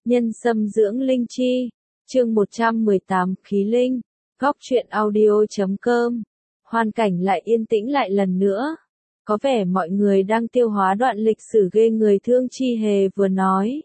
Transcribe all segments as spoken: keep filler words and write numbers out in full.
Nhân sâm dưỡng linh chi, chương một trăm mười tám khí linh, góc truyện audio.com. Hoàn cảnh lại yên tĩnh lại lần nữa. Có vẻ mọi người đang tiêu hóa đoạn lịch sử ghê người. Thương Chi Hề vừa nói.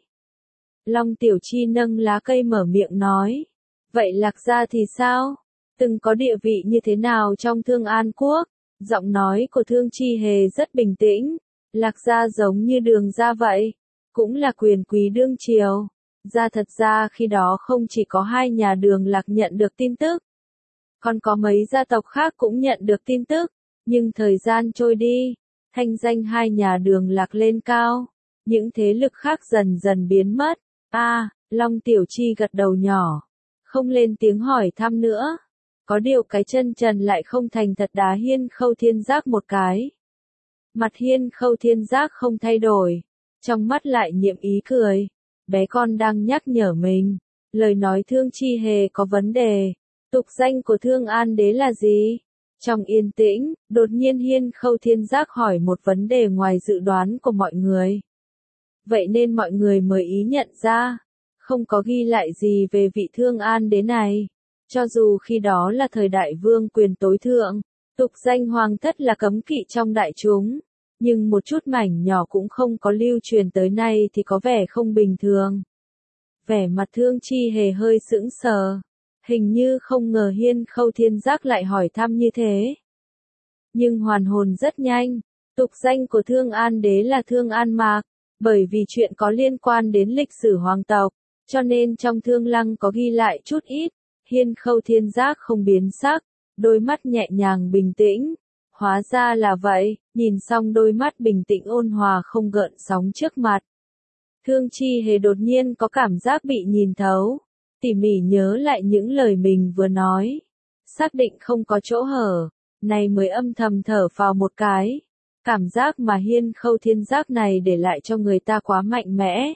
Long Tiểu Chi nâng lá cây mở miệng nói. Vậy Lạc Gia thì sao? Từng có địa vị như thế nào trong Thương An Quốc? Giọng nói của Thương Chi Hề rất bình tĩnh. Lạc Gia giống như Đường gia vậy. Cũng là quyền quý đương triều. Ra thật ra khi đó không chỉ có hai nhà Đường Lạc nhận được tin tức. Còn có mấy gia tộc khác cũng nhận được tin tức. Nhưng thời gian trôi đi, thanh danh hai nhà Đường Lạc lên cao. Những thế lực khác dần dần biến mất. A, à, Long Tiểu Chi gật đầu nhỏ. Không lên tiếng hỏi thăm nữa. Có điều cái chân trần lại không thành thật đá Hiên Khâu Thiên Giác một cái. Mặt Hiên Khâu Thiên Giác không thay đổi. Trong mắt lại nhiệm ý cười. Bé con đang nhắc nhở mình. Lời nói Thương Chi Hề có vấn đề. Tục danh của Thương An Đế là gì? Trong yên tĩnh, đột nhiên Hiên Khâu Thiên Giác hỏi một vấn đề ngoài dự đoán của mọi người. Vậy nên mọi người mới ý nhận ra. Không có ghi lại gì về vị Thương An Đế này. Cho dù khi đó là thời đại vương quyền tối thượng, tục danh hoàng thất là cấm kỵ trong đại chúng. Nhưng một chút mảnh nhỏ cũng không có lưu truyền tới nay thì có vẻ không bình thường. Vẻ mặt Thương Chi Hề hơi sững sờ. Hình như không ngờ Hiên Khâu Thiên Giác lại hỏi thăm như thế. Nhưng hoàn hồn rất nhanh. Tục danh của Thương An Đế là Thương An Mạc. Bởi vì chuyện có liên quan đến lịch sử hoàng tộc. Cho nên trong Thương Lăng có ghi lại chút ít. Hiên Khâu Thiên Giác không biến sắc. Đôi mắt nhẹ nhàng bình tĩnh. Hóa ra là vậy, nhìn xong đôi mắt bình tĩnh ôn hòa không gợn sóng trước mặt. Thương Chi Hề đột nhiên có cảm giác bị nhìn thấu. Tỉ mỉ nhớ lại những lời mình vừa nói. Xác định không có chỗ hở. Này mới âm thầm thở phào một cái. Cảm giác mà Hiên Khâu Thiên Giác này để lại cho người ta quá mạnh mẽ.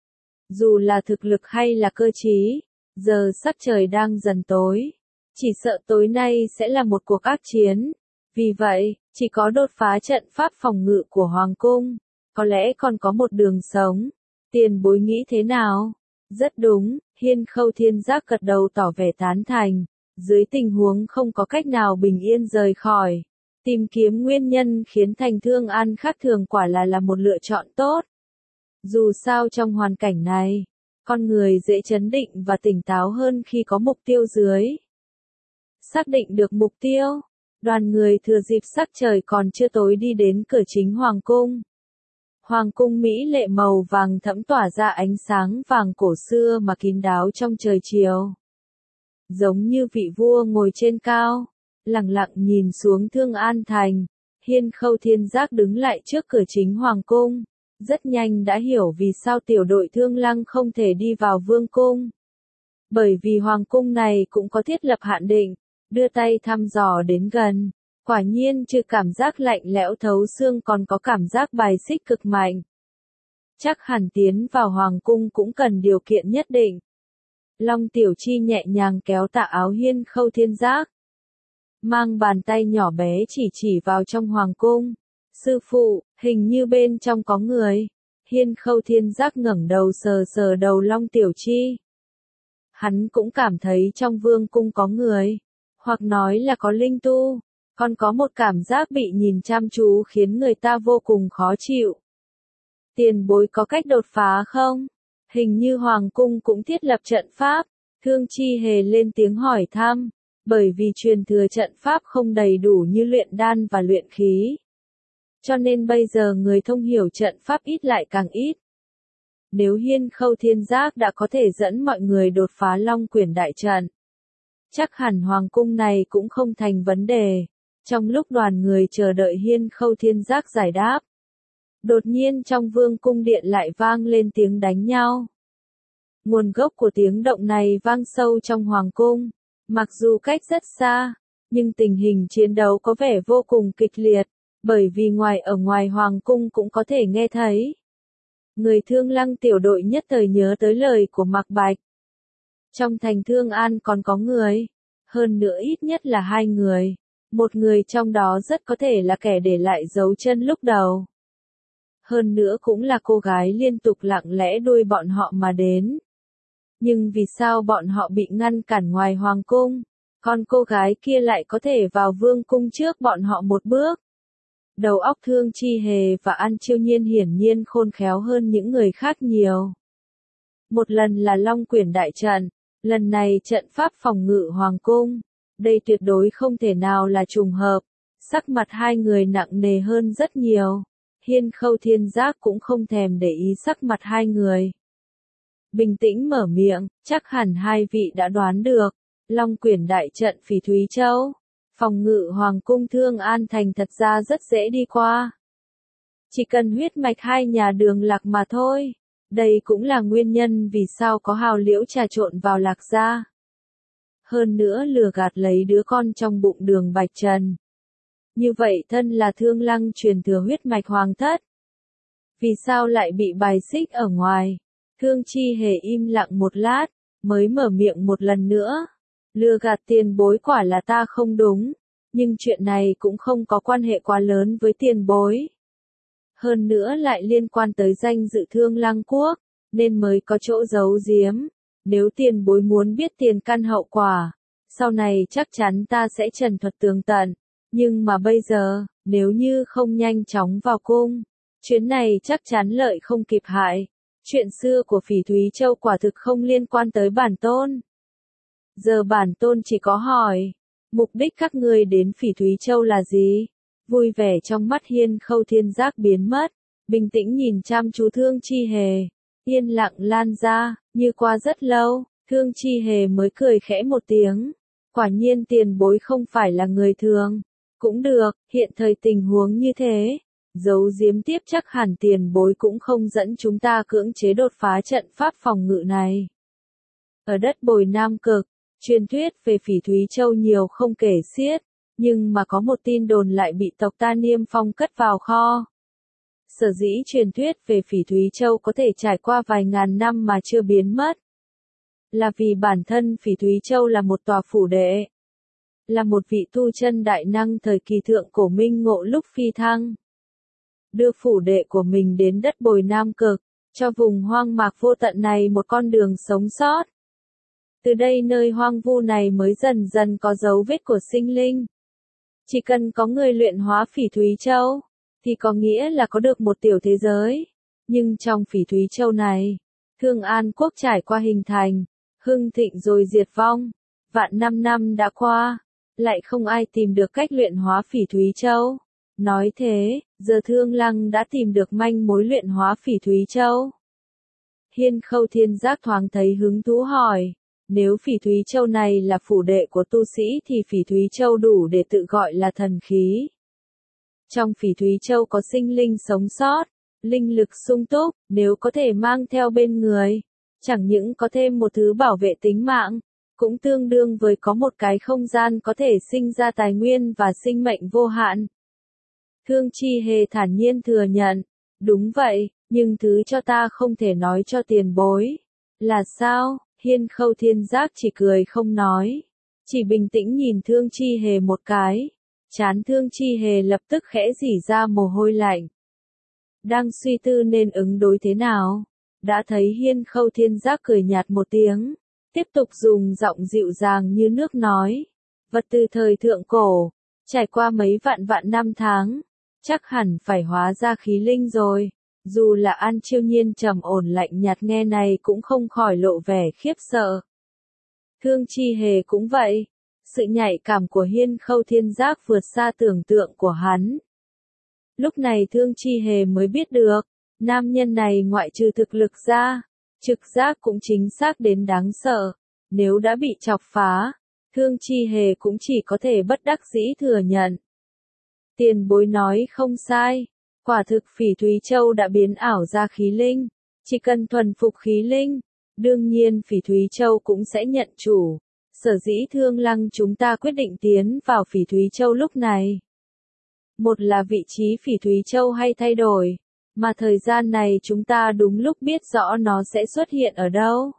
Dù là thực lực hay là cơ trí. Giờ sắc trời đang dần tối. Chỉ sợ tối nay sẽ là một cuộc ác chiến. Vì vậy, chỉ có đột phá trận pháp phòng ngự của Hoàng Cung. Có lẽ còn có một đường sống. Tiền bối nghĩ thế nào? Rất đúng, Hiên Khâu Thiên Giác gật đầu tỏ vẻ tán thành. Dưới tình huống không có cách nào bình yên rời khỏi. Tìm kiếm nguyên nhân khiến thành Thương An khác thường quả là là một lựa chọn tốt. Dù sao trong hoàn cảnh này, con người dễ chấn định và tỉnh táo hơn khi có mục tiêu dưới. Xác định được mục tiêu. Đoàn người thừa dịp sắc trời còn chưa tối đi đến cửa chính Hoàng Cung. Hoàng Cung mỹ lệ màu vàng thẫm tỏa ra ánh sáng vàng cổ xưa mà kín đáo trong trời chiều. Giống như vị vua ngồi trên cao, lặng lặng nhìn xuống Thương An Thành. Hiên Khâu Thiên Giác đứng lại trước cửa chính Hoàng Cung. Rất nhanh đã hiểu vì sao tiểu đội Thương Lăng không thể đi vào Vương Cung. Bởi vì Hoàng Cung này cũng có thiết lập hạn định. Đưa tay thăm dò đến gần, quả nhiên trừ cảm giác lạnh lẽo thấu xương còn có cảm giác bài xích cực mạnh. Chắc hẳn tiến vào Hoàng Cung cũng cần điều kiện nhất định. Long Tiểu Chi nhẹ nhàng kéo tà áo Hiên Khâu Thiên Giác. Mang bàn tay nhỏ bé chỉ chỉ vào trong Hoàng Cung. Sư phụ, hình như bên trong có người. Hiên Khâu Thiên Giác ngẩng đầu sờ sờ đầu Long Tiểu Chi. Hắn cũng cảm thấy trong Vương Cung có người. Hoặc nói là có linh tu, còn có một cảm giác bị nhìn chăm chú khiến người ta vô cùng khó chịu. Tiền bối có cách đột phá không? Hình như Hoàng Cung cũng thiết lập trận pháp. Thương Chi Hề lên tiếng hỏi thăm, bởi vì truyền thừa trận pháp không đầy đủ như luyện đan và luyện khí. Cho nên bây giờ người thông hiểu trận pháp ít lại càng ít. Nếu Hiên Khâu Thiên Giác đã có thể dẫn mọi người đột phá Long Quyển đại trận, chắc hẳn Hoàng Cung này cũng không thành vấn đề. Trong lúc đoàn người chờ đợi Hiên Khâu Thiên Giác giải đáp, đột nhiên trong Vương Cung điện lại vang lên tiếng đánh nhau. Nguồn gốc của tiếng động này vang sâu trong Hoàng Cung. Mặc dù cách rất xa, nhưng tình hình chiến đấu có vẻ vô cùng kịch liệt, bởi vì ngoài ở ngoài Hoàng Cung cũng có thể nghe thấy. Người Thương Lăng tiểu đội nhất thời nhớ tới lời của Mạc Bạch. Trong thành Thương An còn có người, hơn nữa ít nhất là hai người, một người trong đó rất có thể là kẻ để lại dấu chân lúc đầu. Hơn nữa cũng là cô gái liên tục lặng lẽ đuôi bọn họ mà đến, Nhưng vì sao bọn họ bị ngăn cản ngoài hoàng cung? Con cô gái kia lại có thể vào vương cung trước bọn họ một bước. Đầu óc Thương Chi Hề và An Chiêu Nhiên hiển nhiên khôn khéo hơn những người khác nhiều. Một lần là Long Quyển đại trận, lần này trận pháp phòng ngự hoàng cung. Đây tuyệt đối không thể nào là trùng hợp. Sắc mặt hai người nặng nề hơn rất nhiều. Hiên Khâu Thiên Giác cũng không thèm để ý sắc mặt hai người. Bình tĩnh mở miệng, chắc hẳn hai vị đã đoán được. Long Quyển đại trận Phỉ Thúy Châu. Phòng ngự hoàng cung Thương An Thành thật ra rất dễ đi qua. Chỉ cần huyết mạch hai nhà Đường Lạc mà thôi. Đây cũng là nguyên nhân vì sao có Hào Liễu trà trộn vào Lạc gia. Hơn nữa lừa gạt lấy đứa con trong bụng Đường Bạch Trần. Như vậy thân là Thương Lăng truyền thừa huyết mạch hoàng thất. Vì sao lại bị bài xích ở ngoài? Thương Chi Hề im lặng một lát, mới mở miệng một lần nữa. Lừa gạt tiền bối quả là ta không đúng, nhưng chuyện này cũng không có quan hệ quá lớn với tiền bối. Hơn nữa lại liên quan tới danh dự Thương Lăng quốc, nên mới có chỗ giấu giếm. Nếu tiền bối muốn biết tiền căn hậu quả, sau này chắc chắn ta sẽ trần thuật tường tận. Nhưng mà bây giờ, nếu như không nhanh chóng vào cung, chuyến này chắc chắn lợi không kịp hại. Chuyện xưa của Phỉ Thúy Châu quả thực không liên quan tới bản tôn. Giờ bản tôn chỉ có hỏi, mục đích các ngươi đến Phỉ Thúy Châu là gì? Vui vẻ trong mắt Hiên Khâu Thiên Giác biến mất, bình tĩnh nhìn chăm chú Thương Chi Hề, yên lặng lan ra, như qua rất lâu, Thương Chi Hề mới cười khẽ một tiếng. Quả nhiên tiền bối không phải là người thường. Cũng được, hiện thời tình huống như thế. Giấu giếm tiếp chắc hẳn tiền bối cũng không dẫn chúng ta cưỡng chế đột phá trận pháp phòng ngự này. Ở đất Bồi Nam Cực, truyền thuyết về Phỉ Thúy Châu nhiều không kể xiết, nhưng mà có một tin đồn lại bị tộc ta Niêm Phong cất vào kho. Sở dĩ truyền thuyết về Phỉ Thúy Châu có thể trải qua vài ngàn năm mà chưa biến mất, là vì bản thân Phỉ Thúy Châu là một tòa phủ đệ, là một vị tu chân đại năng thời kỳ thượng cổ minh ngộ lúc phi thăng. Đưa phủ đệ của mình đến đất Bồi Nam Cực, cho vùng hoang mạc vô tận này một con đường sống sót. Từ đây nơi hoang vu này mới dần dần có dấu vết của sinh linh. Chỉ cần có người luyện hóa Phỉ Thúy Châu, thì có nghĩa là có được một tiểu thế giới. Nhưng trong Phỉ Thúy Châu này, Thương An quốc trải qua hình thành, hưng thịnh rồi diệt vong. Vạn năm năm đã qua, lại không ai tìm được cách luyện hóa Phỉ Thúy Châu. Nói thế, giờ Thương Lăng đã tìm được manh mối luyện hóa Phỉ Thúy Châu. Hiên Khâu Thiên Giác thoáng thấy hứng thú hỏi, nếu Phỉ Thúy Châu này là phủ đệ của tu sĩ thì Phỉ Thúy Châu đủ để tự gọi là thần khí. Trong Phỉ Thúy Châu có sinh linh sống sót, linh lực sung túc, nếu có thể mang theo bên người, chẳng những có thêm một thứ bảo vệ tính mạng, cũng tương đương với có một cái không gian có thể sinh ra tài nguyên và sinh mệnh vô hạn. Thương Chi Hề thản nhiên thừa nhận, đúng vậy, nhưng thứ cho ta không thể nói cho tiền bối. Là sao? Hiên Khâu Thiên Giác chỉ cười không nói, chỉ bình tĩnh nhìn Thương Chi Hề một cái. Trán Thương Chi Hề lập tức khẽ rỉ ra mồ hôi lạnh. Đang suy tư nên ứng đối thế nào, đã thấy Hiên Khâu Thiên Giác cười nhạt một tiếng, tiếp tục dùng giọng dịu dàng như nước nói, vật từ thời thượng cổ, trải qua mấy vạn vạn năm tháng, chắc hẳn phải hóa ra khí linh rồi. Dù là An Chiêu Nhiên trầm ổn lạnh nhạt nghe này cũng không khỏi lộ vẻ khiếp sợ. Thương Chi Hề cũng vậy. Sự nhạy cảm của Hiên Khâu Thiên Giác vượt xa tưởng tượng của hắn. Lúc này Thương Chi Hề mới biết được, nam nhân này ngoại trừ thực lực ra, trực giác cũng chính xác đến đáng sợ. Nếu đã bị chọc phá, Thương Chi Hề cũng chỉ có thể bất đắc dĩ thừa nhận. Tiền bối nói không sai, quả thực Phỉ Thúy Châu đã biến ảo ra khí linh, chỉ cần thuần phục khí linh, đương nhiên Phỉ Thúy Châu cũng sẽ nhận chủ. Sở dĩ Thương Lăng chúng ta quyết định tiến vào Phỉ Thúy Châu lúc này. Một là vị trí Phỉ Thúy Châu hay thay đổi, mà thời gian này chúng ta đúng lúc biết rõ nó sẽ xuất hiện ở đâu.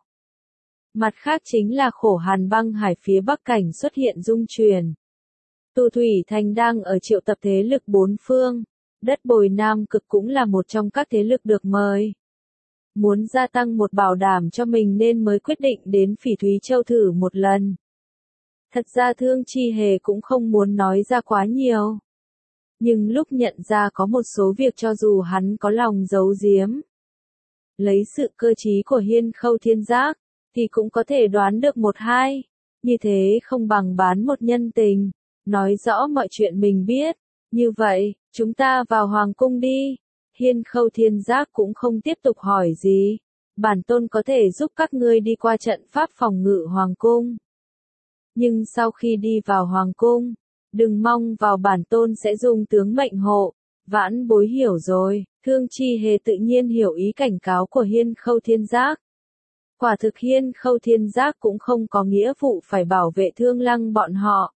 Mặt khác chính là Khổ Hàn băng hải phía bắc cảnh xuất hiện dung truyền. Tù Thủy Thành đang ở triệu tập thế lực bốn phương, đất Bồi Nam Cực cũng là một trong các thế lực được mời. muốn gia tăng một bảo đảm cho mình nên mới quyết định đến Phỉ Thúy Châu thử một lần. Thật ra Thương Chi Hề cũng không muốn nói ra quá nhiều. Nhưng lúc nhận ra có một số việc cho dù hắn có lòng giấu giếm, lấy sự cơ trí của Hiên Khâu Thiên Giác, thì cũng có thể đoán được một hai. Như thế không bằng bán một nhân tình, nói rõ mọi chuyện mình biết. Như vậy, chúng ta vào Hoàng Cung đi. Hiên Khâu Thiên Giác cũng không tiếp tục hỏi gì. Bản tôn có thể giúp các ngươi đi qua trận pháp phòng ngự Hoàng Cung. Nhưng sau khi đi vào Hoàng Cung, đừng mong vào bản tôn sẽ dùng tướng mệnh hộ. Vãn Bối hiểu rồi. Thương Chi Hề tự nhiên hiểu ý cảnh cáo của Hiên Khâu Thiên Giác. Quả thực Hiên Khâu Thiên Giác cũng không có nghĩa vụ phải bảo vệ Thương Lăng bọn họ.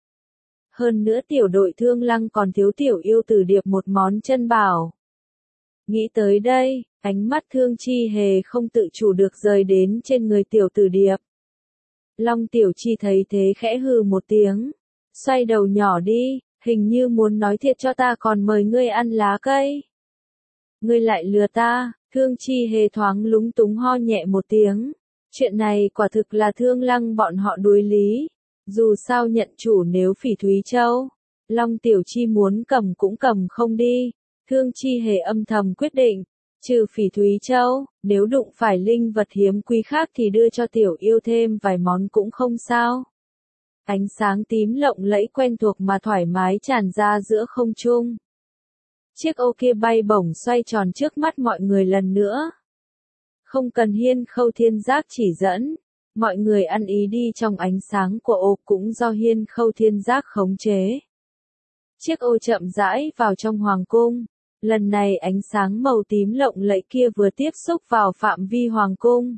Hơn nữa tiểu đội Thương Lăng còn thiếu tiểu yêu tử điệp một món chân bảo. Nghĩ tới đây, ánh mắt Thương Chi Hề không tự chủ được rời đến trên người tiểu tử điệp. Long Tiểu Chi thấy thế khẽ hừ một tiếng, xoay đầu nhỏ đi, hình như muốn nói thiệt cho ta còn mời ngươi ăn lá cây. Ngươi lại lừa ta. Thương Chi Hề thoáng lúng túng ho nhẹ một tiếng. Chuyện này quả thực là Thương Lăng bọn họ đuối lý. Dù sao nhận chủ nếu Phỉ Thúy Châu, Long Tiểu Chi muốn cầm cũng cầm không đi. Thương Chi Hề âm thầm quyết định, trừ Phỉ Thúy Châu, nếu đụng phải linh vật hiếm quý khác thì đưa cho tiểu yêu thêm vài món cũng không sao. Ánh sáng tím lộng lẫy quen thuộc mà thoải mái tràn ra giữa không trung. Chiếc ô kia bay bổng xoay tròn trước mắt mọi người lần nữa. Không cần Hiên Khâu Thiên Giác chỉ dẫn, mọi người ăn ý đi trong ánh sáng của ô cũng do Hiên Khâu Thiên Giác khống chế. Chiếc ô chậm rãi vào trong Hoàng Cung. Lần này ánh sáng màu tím lộng lẫy kia vừa tiếp xúc vào phạm vi Hoàng Cung,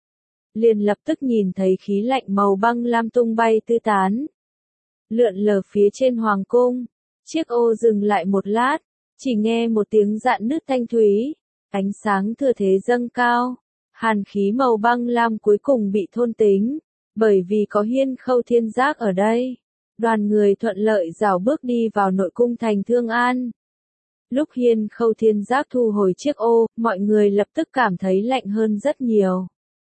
liền lập tức nhìn thấy khí lạnh màu băng lam tung bay tứ tán, lượn lờ phía trên Hoàng Cung. Chiếc ô dừng lại một lát, chỉ nghe một tiếng rạn nứt thanh thúy, ánh sáng thừa thế dâng cao, hàn khí màu băng lam cuối cùng bị thôn tính, bởi vì có Hiên Khâu Thiên Giác ở đây. Đoàn người thuận lợi rảo bước đi vào nội cung thành Thương An. Lúc Hiên Khâu Thiên Giác thu hồi chiếc ô, mọi người lập tức cảm thấy lạnh hơn rất nhiều.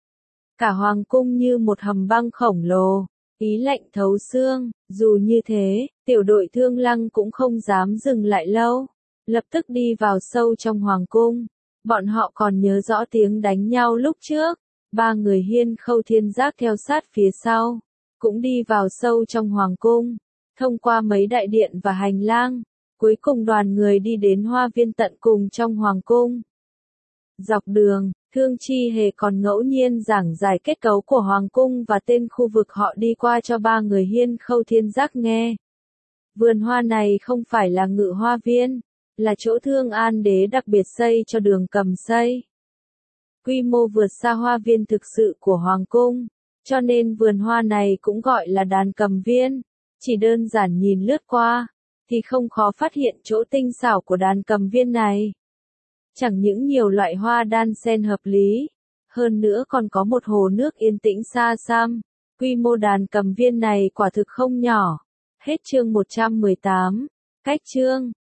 Cả Hoàng Cung như một hầm băng khổng lồ, ý lạnh thấu xương. Dù như thế, tiểu đội Thương Lăng cũng không dám dừng lại lâu, lập tức đi vào sâu trong Hoàng Cung. Bọn họ còn nhớ rõ tiếng đánh nhau lúc trước. Ba người Hiên Khâu Thiên Giác theo sát phía sau, cũng đi vào sâu trong Hoàng Cung, thông qua mấy đại điện và hành lang. Cuối cùng đoàn người đi đến hoa viên tận cùng trong Hoàng Cung. Dọc đường, Thương Chi Hề còn ngẫu nhiên giảng giải kết cấu của Hoàng Cung và tên khu vực họ đi qua cho ba người Hiên Khâu Thiên Giác nghe. Vườn hoa này không phải là ngự hoa viên, là chỗ Thương An Đế đặc biệt xây cho Đường Cầm xây. Quy mô vượt xa hoa viên thực sự của Hoàng Cung, cho nên vườn hoa này cũng gọi là Đàn Cầm Viên. Chỉ đơn giản nhìn lướt qua, thì không khó phát hiện chỗ tinh xảo của Đàn Cầm Viên này. Chẳng những nhiều loại hoa đan xen hợp lý, hơn nữa còn có một hồ nước yên tĩnh xa xăm. Quy mô Đàn Cầm Viên này quả thực không nhỏ. Hết chương một trăm mười tám. Cách chương